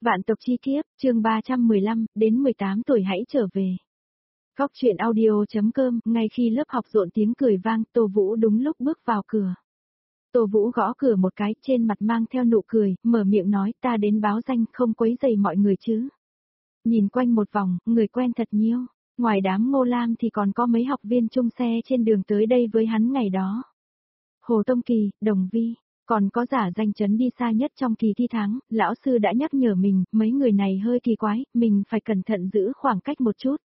Vạn tộc chi kiếp, chương 315, đến 18 tuổi hãy trở về. Góc truyện audio.com, ngay khi lớp học rộn tiếng cười vang, Tô Vũ đúng lúc bước vào cửa. Tô Vũ gõ cửa một cái, trên mặt mang theo nụ cười, mở miệng nói ta đến báo danh, không quấy rầy mọi người chứ. Nhìn quanh một vòng, người quen thật nhiều, ngoài đám Ngô Lam thì còn có mấy học viên chung xe trên đường tới đây với hắn ngày đó. Hồ Tông Kỳ, Đồng Vi. Còn có giả danh chấn đi xa nhất trong kỳ thi tháng, lão sư đã nhắc nhở mình, mấy người này hơi kỳ quái, mình phải cẩn thận giữ khoảng cách một chút.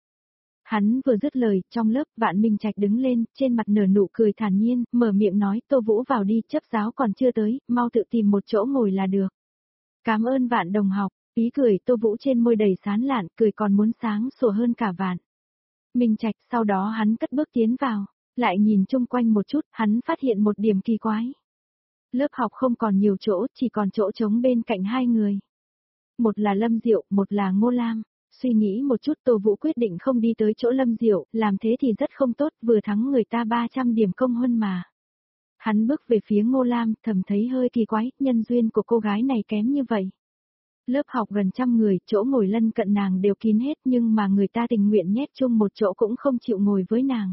Hắn vừa dứt lời, trong lớp, Vạn Minh Trạch đứng lên, trên mặt nở nụ cười thản nhiên, mở miệng nói, Tô Vũ vào đi, chấp giáo còn chưa tới, mau tự tìm một chỗ ngồi là được. Cảm ơn Vạn đồng học, ý cười Tô Vũ trên môi đầy sán lạn, cười còn muốn sáng sủa hơn cả Vạn Minh Trạch, sau đó hắn cất bước tiến vào, lại nhìn chung quanh một chút, hắn phát hiện một điểm kỳ quái. Lớp học không còn nhiều chỗ, chỉ còn chỗ trống bên cạnh hai người. Một là Lâm Diệu, một là Ngô Lam. Suy nghĩ một chút Tô Vũ quyết định không đi tới chỗ Lâm Diệu, làm thế thì rất không tốt, vừa thắng người ta 300 điểm công huân mà. Hắn bước về phía Ngô Lam, thầm thấy hơi kỳ quái, nhân duyên của cô gái này kém như vậy. Lớp học gần trăm người, chỗ ngồi lân cận nàng đều kín hết nhưng mà người ta tình nguyện nhét chung một chỗ cũng không chịu ngồi với nàng.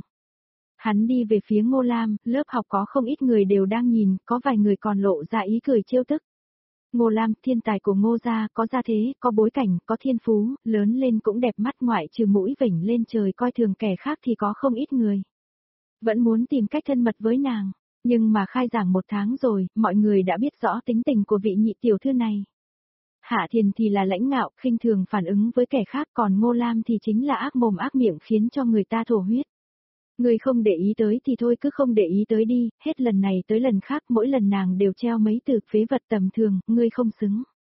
Hắn đi về phía Ngô Lam, lớp học có không ít người đều đang nhìn, có vài người còn lộ ra ý cười trêu tức. Ngô Lam, thiên tài của Ngô gia, có gia thế, có bối cảnh, có thiên phú, lớn lên cũng đẹp mắt ngoại trừ mũi vểnh lên trời coi thường kẻ khác thì có không ít người. Vẫn muốn tìm cách thân mật với nàng, nhưng mà khai giảng 1 tháng rồi, mọi người đã biết rõ tính tình của vị nhị tiểu thư này. Hạ Thiền thì là lãnh ngạo, khinh thường phản ứng với kẻ khác, còn Ngô Lam thì chính là ác mồm ác miệng khiến cho người ta thổ huyết. Ngươi không để ý tới thì thôi cứ không để ý tới đi, hết lần này tới lần khác mỗi lần nàng đều treo mấy từ phế vật tầm thường, ngươi không xứng.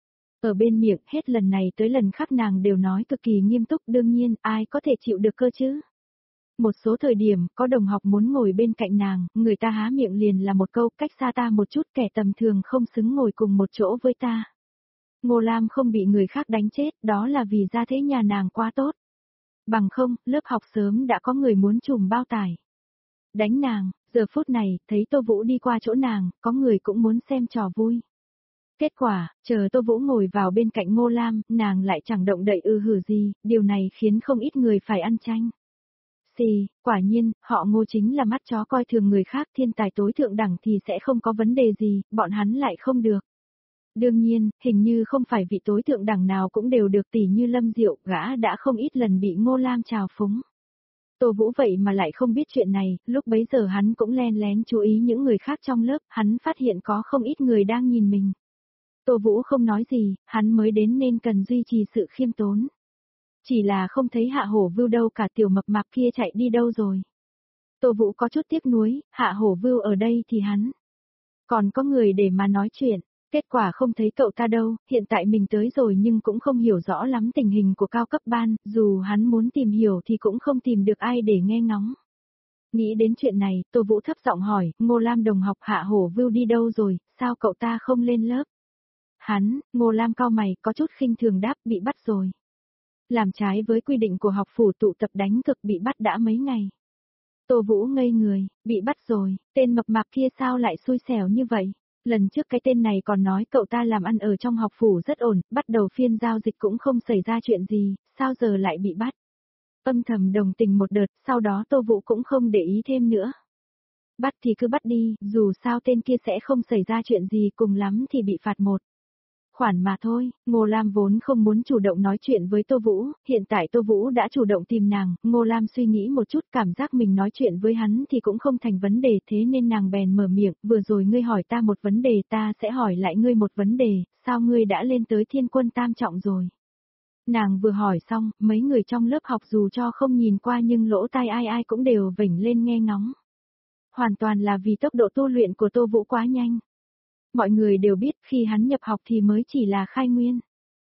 Ở bên miệng hết lần này tới lần khác nàng đều nói cực kỳ nghiêm túc, đương nhiên ai có thể chịu được cơ chứ. Một số thời điểm có đồng học muốn ngồi bên cạnh nàng, người ta há miệng liền là một câu cách xa ta một chút, kẻ tầm thường không xứng ngồi cùng một chỗ với ta. Ngô Lam không bị người khác đánh chết, đó là vì gia thế nhà nàng quá tốt. Bằng không, lớp học sớm đã có người muốn trùm bao tải. Đánh nàng, giờ phút này, thấy Tô Vũ đi qua chỗ nàng, có người cũng muốn xem trò vui. Kết quả, chờ Tô Vũ ngồi vào bên cạnh Ngô Lam, nàng lại chẳng động đậy hử gì, điều này khiến không ít người phải ăn tranh. Xì, quả nhiên, họ Ngô chính là mắt chó coi thường người khác, thiên tài tối thượng đẳng thì sẽ không có vấn đề gì, bọn hắn lại không được. Đương nhiên, hình như không phải vị tối thượng đẳng nào cũng đều được tỷ như Lâm Diệu, gã đã không ít lần bị Ngô Lam trào phúng. Tô Vũ vậy mà lại không biết chuyện này, lúc bấy giờ hắn cũng len lén chú ý những người khác trong lớp, hắn phát hiện có không ít người đang nhìn mình. Tô Vũ không nói gì, hắn mới đến nên cần duy trì sự khiêm tốn. Chỉ là không thấy Hạ Hổ Vưu đâu cả, tiểu mập mạp kia chạy đi đâu rồi. Tô Vũ có chút tiếc nuối, Hạ Hổ Vưu ở đây thì hắn còn có người để mà nói chuyện. Kết quả không thấy cậu ta đâu, hiện tại mình tới rồi nhưng cũng không hiểu rõ lắm tình hình của cao cấp ban, dù hắn muốn tìm hiểu thì cũng không tìm được ai để nghe ngóng. Nghĩ đến chuyện này, Tô Vũ thấp giọng hỏi, Ngô Lam đồng học Hạ Hổ Vưu đi đâu rồi, sao cậu ta không lên lớp? Hắn, Ngô Lam cau mày, có chút khinh thường đáp, bị bắt rồi. Làm trái với quy định của học phủ tụ tập đánh cực, bị bắt đã mấy ngày. Tô Vũ ngây người, bị bắt rồi, tên mập mạp kia sao lại xui xẻo như vậy? Lần trước cái tên này còn nói cậu ta làm ăn ở trong học phủ rất ổn, bắt đầu phiên giao dịch cũng không xảy ra chuyện gì, sao giờ lại bị bắt? Âm thầm đồng tình một đợt, sau đó Tô Vũ cũng không để ý thêm nữa. Bắt thì cứ bắt đi, dù sao tên kia sẽ không xảy ra chuyện gì, cùng lắm thì bị phạt 1 khoản mà thôi. Ngô Lam vốn không muốn chủ động nói chuyện với Tô Vũ, hiện tại Tô Vũ đã chủ động tìm nàng, Ngô Lam suy nghĩ một chút, cảm giác mình nói chuyện với hắn thì cũng không thành vấn đề, thế nên nàng bèn mở miệng, vừa rồi ngươi hỏi ta một vấn đề, ta sẽ hỏi lại ngươi một vấn đề, sao ngươi đã lên tới Thiên Quân Tam Trọng rồi? Nàng vừa hỏi xong, mấy người trong lớp học dù cho không nhìn qua nhưng lỗ tai ai ai cũng đều vểnh lên nghe ngóng. Hoàn toàn là vì tốc độ tu luyện của Tô Vũ quá nhanh. Mọi người đều biết khi hắn nhập học thì mới chỉ là khai nguyên.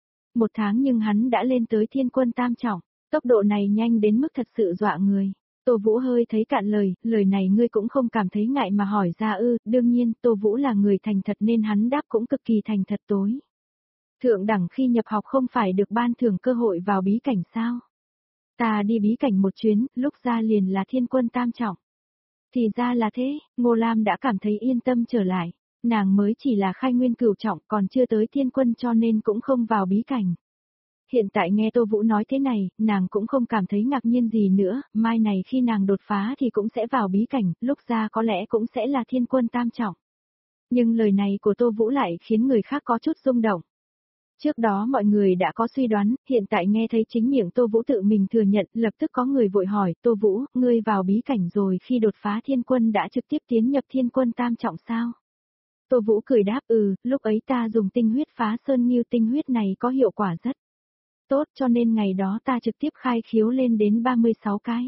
1 tháng nhưng hắn đã lên tới Thiên Quân Tam Trọng, tốc độ này nhanh đến mức thật sự dọa người. Tô Vũ hơi thấy cạn lời này ngươi cũng không cảm thấy ngại mà hỏi ra ư? Đương nhiên, Tô Vũ là người thành thật nên hắn đáp cũng cực kỳ thành thật tối. Thượng đẳng khi nhập học không phải được ban thưởng cơ hội vào bí cảnh sao? Ta đi bí cảnh một chuyến, lúc ra liền là Thiên Quân Tam Trọng. Thì ra là thế, Ngô Lam đã cảm thấy yên tâm trở lại. Nàng mới chỉ là khai nguyên cửu trọng còn chưa tới thiên quân cho nên cũng không vào bí cảnh. Hiện tại nghe Tô Vũ nói thế này, nàng cũng không cảm thấy ngạc nhiên gì nữa, mai này khi nàng đột phá thì cũng sẽ vào bí cảnh, lúc ra có lẽ cũng sẽ là thiên quân tam trọng. Nhưng lời này của Tô Vũ lại khiến người khác có chút rung động. Trước đó mọi người đã có suy đoán, hiện tại nghe thấy chính miệng Tô Vũ tự mình thừa nhận, lập tức có người vội hỏi, Tô Vũ, ngươi vào bí cảnh rồi khi đột phá thiên quân đã trực tiếp tiến nhập thiên quân tam trọng sao? Tô Vũ cười đáp lúc ấy ta dùng tinh huyết phá sơn nghiêu, tinh huyết này có hiệu quả rất tốt cho nên ngày đó ta trực tiếp khai khiếu lên đến 36 cái.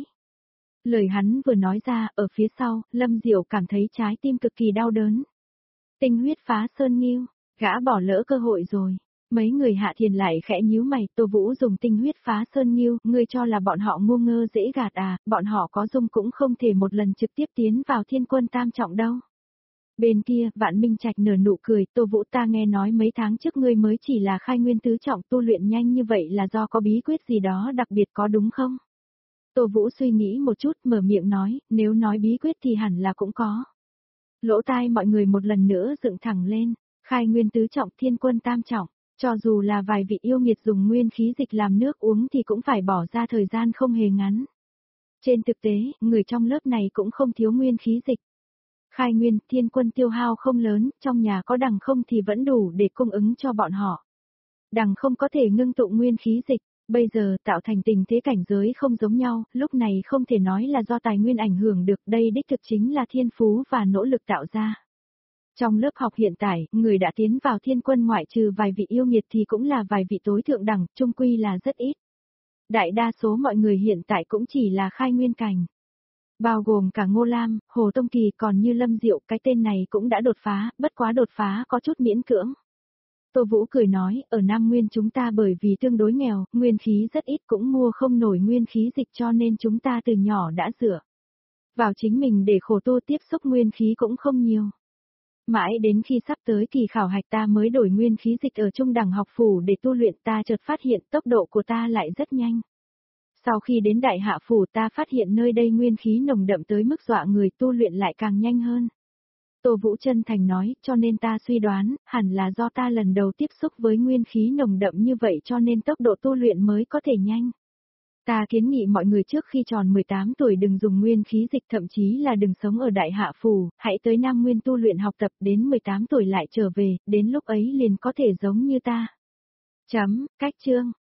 Lời hắn vừa nói ra, ở phía sau, Lâm Diệu cảm thấy trái tim cực kỳ đau đớn. Tinh huyết phá sơn nghiêu, gã bỏ lỡ cơ hội rồi. Mấy người Hạ Thiền lại khẽ nhíu mày, Tô Vũ dùng tinh huyết phá sơn nghiêu, ngươi cho là bọn họ ngu ngơ dễ gạt à, bọn họ có dung cũng không thể một lần trực tiếp tiến vào thiên quân tam trọng đâu. Bên kia, Vạn Minh Trạch nở nụ cười, Tô Vũ ta nghe nói mấy tháng trước ngươi mới chỉ là khai nguyên tứ trọng tu luyện nhanh như vậy là do có bí quyết gì đó đặc biệt có đúng không? Tô Vũ suy nghĩ một chút mở miệng nói, nếu nói bí quyết thì hẳn là cũng có. Lỗ tai mọi người một lần nữa dựng thẳng lên, khai nguyên tứ trọng thiên quân tam trọng, cho dù là vài vị yêu nghiệt dùng nguyên khí dịch làm nước uống thì cũng phải bỏ ra thời gian không hề ngắn. Trên thực tế, người trong lớp này cũng không thiếu nguyên khí dịch. Khai nguyên, thiên quân tiêu hao không lớn, trong nhà có đằng không thì vẫn đủ để cung ứng cho bọn họ. Đằng không có thể ngưng tụ nguyên khí dịch, bây giờ tạo thành tình thế cảnh giới không giống nhau, lúc này không thể nói là do tài nguyên ảnh hưởng được, đây đích thực chính là thiên phú và nỗ lực tạo ra. Trong lớp học hiện tại, người đã tiến vào thiên quân ngoại trừ vài vị yêu nghiệt thì cũng là vài vị tối thượng đẳng, chung quy là rất ít. Đại đa số mọi người hiện tại cũng chỉ là khai nguyên cảnh. Bao gồm cả Ngô Lam, Hồ Tông Kỳ còn như Lâm Diệu, cái tên này cũng đã đột phá, bất quá đột phá có chút miễn cưỡng. Tô Vũ cười nói, ở Nam Nguyên chúng ta bởi vì tương đối nghèo, nguyên khí rất ít cũng mua không nổi nguyên khí dịch cho nên chúng ta từ nhỏ đã dựa vào chính mình để khổ tu tiếp xúc nguyên khí cũng không nhiều. Mãi đến khi sắp tới kỳ khảo hạch ta mới đổi nguyên khí dịch ở trung đẳng học phủ để tu luyện ta chợt phát hiện tốc độ của ta lại rất nhanh. Sau khi đến đại hạ phủ ta phát hiện nơi đây nguyên khí nồng đậm tới mức dọa người tu luyện lại càng nhanh hơn. Tô Vũ chân thành nói, cho nên ta suy đoán, hẳn là do ta lần đầu tiếp xúc với nguyên khí nồng đậm như vậy cho nên tốc độ tu luyện mới có thể nhanh. Ta kiến nghị mọi người trước khi tròn 18 tuổi đừng dùng nguyên khí dịch thậm chí là đừng sống ở đại hạ phủ, hãy tới Nam Nguyên tu luyện học tập đến 18 tuổi lại trở về, đến lúc ấy liền có thể giống như ta. Cách chương.